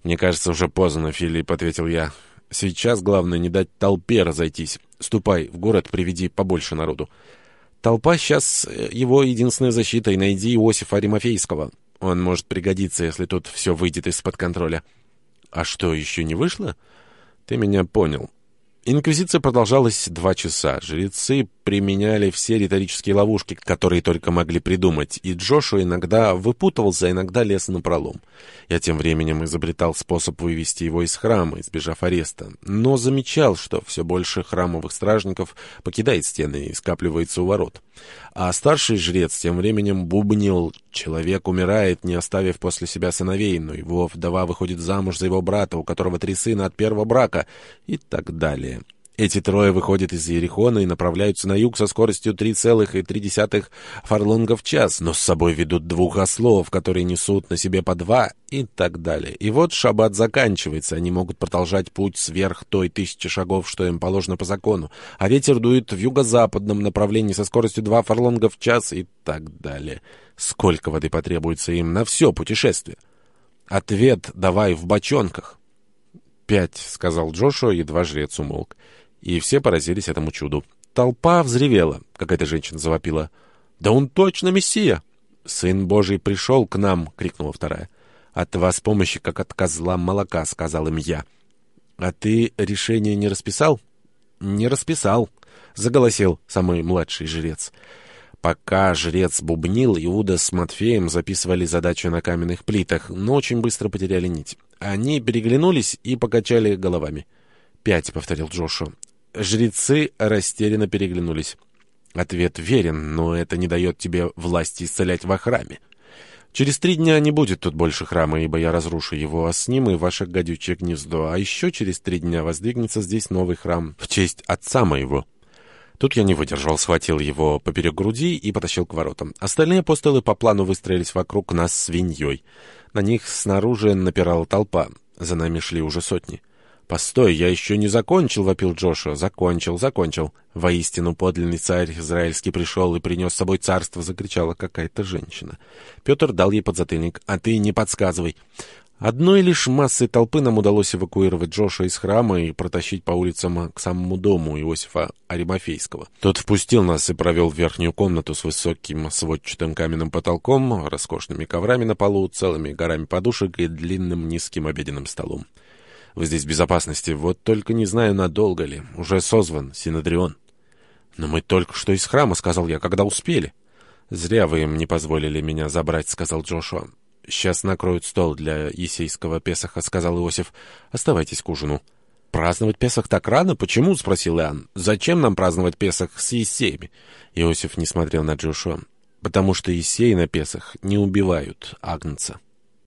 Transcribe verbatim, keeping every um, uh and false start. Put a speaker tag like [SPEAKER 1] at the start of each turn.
[SPEAKER 1] «Мне кажется, уже поздно, Филипп», — ответил я. «Сейчас главное не дать толпе разойтись. Ступай в город, приведи побольше народу». «Толпа сейчас его единственная защита, и найди Иосифа Аримафейского. Он может пригодиться, если тут все выйдет из-под контроля». «А что, еще не вышло?» «Ты меня понял». Инквизиция продолжалась два часа. Жрецы применяли все риторические ловушки, которые только могли придумать, и Джошуа иногда выпутывался, а иногда лез напролом. Я тем временем изобретал способ вывести его из храма, избежав ареста, но замечал, что все больше храмовых стражников покидает стены и скапливается у ворот. А старший жрец тем временем бубнил: «Человек умирает, не оставив после себя сыновей, но его вдова выходит замуж за его брата, у которого три сына от первого брака», и так далее. Эти трое выходят из Иерихона и направляются на юг со скоростью три целых три десятых фарлонга в час, но с собой ведут двух ослов, которые несут на себе по два, и так далее. И вот шаббат заканчивается, они могут продолжать путь сверх той тысячи шагов, что им положено по закону, а ветер дует в юго-западном направлении со скоростью два фарлонга в час, и так далее. Сколько воды потребуется им на все путешествие? Ответ давай в бочонках. «Пять», — сказал Джошуа, едва жрец умолк. И все поразились этому чуду. Толпа взревела. Какая-то женщина завопила: «Да он точно Мессия!» «Сын Божий пришел к нам!» — крикнула вторая. «От вас помощи, как от козла молока», — сказал им я. «А ты решение не расписал?» «Не расписал», — заголосил самый младший жрец. Пока жрец бубнил, Иуда с Матфеем записывали задачу на каменных плитах, но очень быстро потеряли нить. Они переглянулись и покачали головами. «Пять», — повторил Джошуа. Жрецы растерянно переглянулись. Ответ верен, но это не дает тебе власти исцелять во храме. Через три дня не будет тут больше храма, ибо я разрушу его, а с ним и ваше гадючее гнездо. А еще через три дня воздвигнется здесь новый храм в честь отца моего». Тут я не выдержал, схватил его поперек груди и потащил к воротам. Остальные апостолы по плану выстроились вокруг нас свиньей. На них снаружи напирала толпа. За нами шли уже сотни. «Постой, я еще не закончил», — вопил Джошуа. «Закончил, закончил. Воистину подлинный царь израильский пришел и принес с собой царство», — закричала какая-то женщина. Петр дал ей подзатыльник. «А ты не подсказывай». Одной лишь массой толпы нам удалось эвакуировать Джошуа из храма и протащить по улицам к самому дому Иосифа Аримафейского. Тот впустил нас и провел в верхнюю комнату с высоким сводчатым каменным потолком, роскошными коврами на полу, целыми горами подушек и длинным низким обеденным столом. «Вы здесь в безопасности, вот только не знаю, надолго ли. Уже созван Синедрион». «Но мы только что из храма», — сказал я, — «когда успели». «Зря вы им не позволили меня забрать», — сказал Джошуа. «Сейчас накроют стол для Есейского Песаха», — сказал Иосиф. «Оставайтесь к ужину». «Праздновать Песах так рано? Почему?» — спросил Иоанн. «Зачем нам праздновать Песах с Есеями?» Иосиф не смотрел на Джошуа. «Потому что Есеи на Песах не убивают агнца».